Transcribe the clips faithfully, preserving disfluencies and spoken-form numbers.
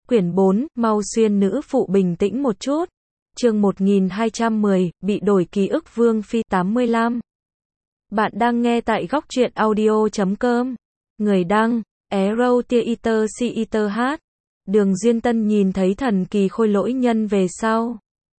Quyển bốn, mau xuyên nữ phụ bình tĩnh một chút. Chương một nghìn hai trăm mười, bị đổi ký ức Vương Phi tám mươi lăm. Bạn đang nghe tại góc truyện audio chấm com. Người đăng, Arrow Theater Theater H. Đường Duyên Tân nhìn thấy thần kỳ khôi lỗi nhân về sau.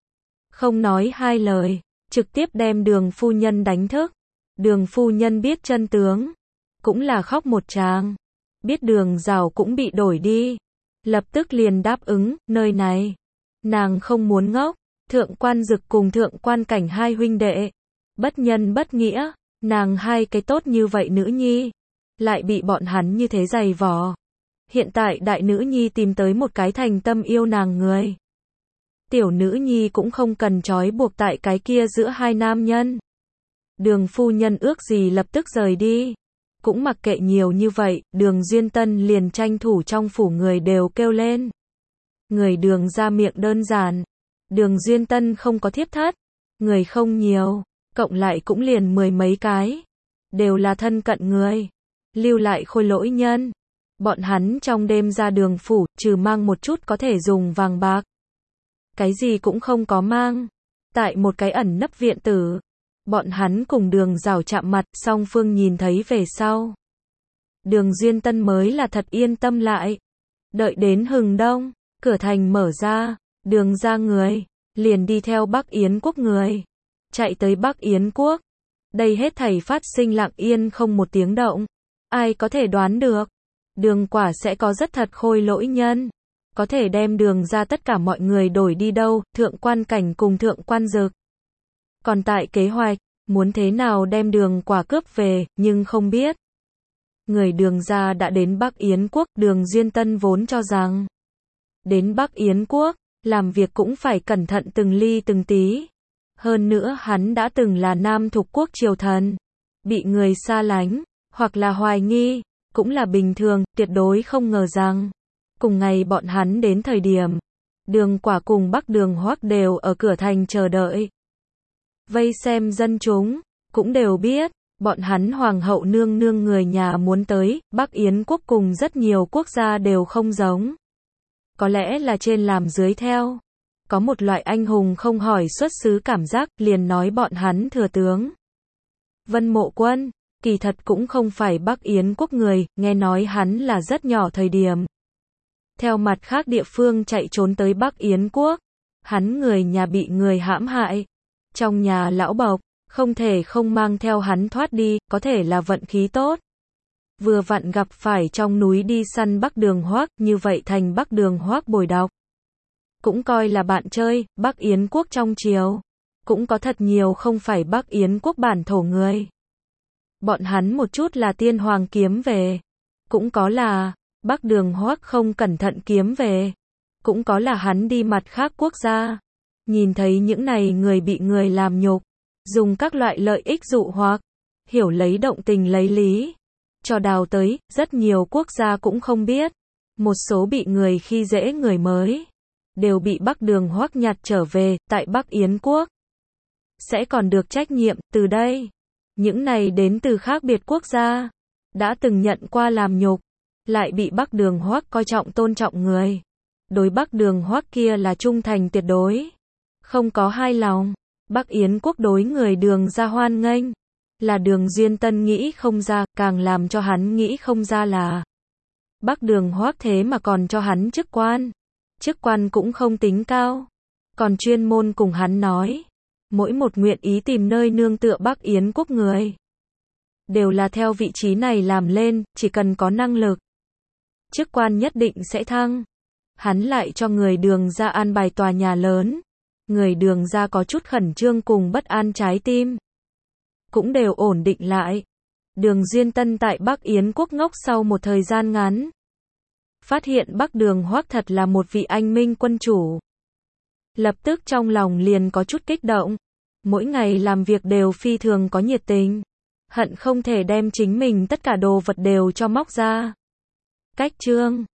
Không nói hai lời, trực tiếp đem đường phu nhân đánh thức. Đường phu nhân biết chân tướng. Cũng là khóc một tràng. Biết đường rào cũng bị đổi đi. Lập tức liền đáp ứng, nơi này. Nàng không muốn ngốc. Thượng quan Dực cùng thượng quan Cảnh hai huynh đệ. Bất nhân bất nghĩa. Nàng hai cái tốt như vậy nữ nhi. Lại bị bọn hắn như thế giày vò. Hiện tại đại nữ nhi tìm tới một cái thành tâm yêu nàng người. Tiểu nữ nhi cũng không cần trói buộc tại cái kia giữa hai nam nhân. Đường phu nhân ước gì lập tức rời đi. Cũng mặc kệ nhiều như vậy, đường Duyên Tân liền tranh thủ trong phủ người đều kêu lên. Người đường ra miệng đơn giản. Đường Duyên Tân không có thiếp thất. Người không nhiều, cộng lại cũng liền mười mấy cái. Đều là thân cận người. Lưu lại khôi lỗi nhân. Bọn hắn trong đêm ra đường phủ, trừ mang một chút có thể dùng vàng bạc. Cái gì cũng không có mang. Tại một cái ẩn nấp viện tử. Bọn hắn cùng đường rào chạm mặt, song phương nhìn thấy về sau. Đường Duyên Tân mới là thật yên tâm lại. Đợi đến hừng đông, cửa thành mở ra, đường ra người, liền đi theo Bắc Yến quốc người. Chạy tới Bắc Yến quốc. Đây hết thảy phát sinh lặng yên không một tiếng động. Ai có thể đoán được. Đường quả sẽ có rất thật khôi lỗi nhân. Có thể đem đường ra tất cả mọi người đổi đi đâu, thượng quan Cảnh cùng thượng quan Dực. Còn tại kế hoạch, muốn thế nào đem đường quả cướp về, nhưng không biết. Người đường ra đã đến Bắc Yến quốc, đường Duyên Tân vốn cho rằng. Đến Bắc Yến quốc, làm việc cũng phải cẩn thận từng ly từng tí. Hơn nữa hắn đã từng là nam thục quốc triều thần. Bị người xa lánh, hoặc là hoài nghi, cũng là bình thường, tuyệt đối không ngờ rằng. Cùng ngày bọn hắn đến thời điểm, đường quả cùng Bắc Đường Hoắc đều ở cửa thành chờ đợi. Vây xem dân chúng, cũng đều biết, bọn hắn hoàng hậu nương nương người nhà muốn tới, Bắc Yến quốc cùng rất nhiều quốc gia đều không giống. Có lẽ là trên làm dưới theo. Có một loại anh hùng không hỏi xuất xứ cảm giác, liền nói bọn hắn thừa tướng. Vân Mộ Quân, kỳ thật cũng không phải Bắc Yến quốc người, nghe nói hắn là rất nhỏ thời điểm. Theo mặt khác địa phương chạy trốn tới Bắc Yến quốc. Hắn người nhà bị người hãm hại. Trong nhà lão bộc, không thể không mang theo hắn thoát đi, có thể là vận khí tốt. Vừa vặn gặp phải trong núi đi săn Bắc Đường Hoắc, như vậy thành Bắc Đường Hoắc bồi đọc. Cũng coi là bạn chơi, Bắc Yến quốc trong triều. Cũng có thật nhiều không phải Bắc Yến quốc bản thổ người. Bọn hắn một chút là tiên hoàng kiếm về. Cũng có là Bắc Đường Hoắc không cẩn thận kiếm về. Cũng có là hắn đi mặt khác quốc gia. Nhìn thấy những này người bị người làm nhục. Dùng các loại lợi ích dụ hoặc. Hiểu lấy động tình lấy lý. Cho đào tới, rất nhiều quốc gia cũng không biết. Một số bị người khi dễ người mới. Đều bị Bắc Đường Hoắc nhặt trở về, tại Bắc Yến quốc. Sẽ còn được trách nhiệm, từ đây. Những này đến từ khác biệt quốc gia. Đã từng nhận qua làm nhục. Lại bị Bắc Đường Hoắc coi trọng tôn trọng người. Đối Bắc Đường Hoắc kia là trung thành tuyệt đối. Không có hai lòng. Bắc Yến quốc đối người đường ra hoan nghênh. Là đường Duyên Tân nghĩ không ra, càng làm cho hắn nghĩ không ra là. Bắc Đường Hoắc thế mà còn cho hắn chức quan. Chức quan cũng không tính cao. Còn chuyên môn cùng hắn nói. Mỗi một nguyện ý tìm nơi nương tựa Bắc Yến quốc người. Đều là theo vị trí này làm lên, chỉ cần có năng lực. Chức quan nhất định sẽ thăng. Hắn lại cho người đường ra an bài tòa nhà lớn. Người đường ra có chút khẩn trương cùng bất an trái tim. Cũng đều ổn định lại. Đường Duyên Tân tại Bắc Yến quốc ngốc sau một thời gian ngắn. Phát hiện Bắc Đường Hoắc thật là một vị anh minh quân chủ. Lập tức trong lòng liền có chút kích động. Mỗi ngày làm việc đều phi thường có nhiệt tình. Hận không thể đem chính mình tất cả đồ vật đều cho móc ra. Cách chương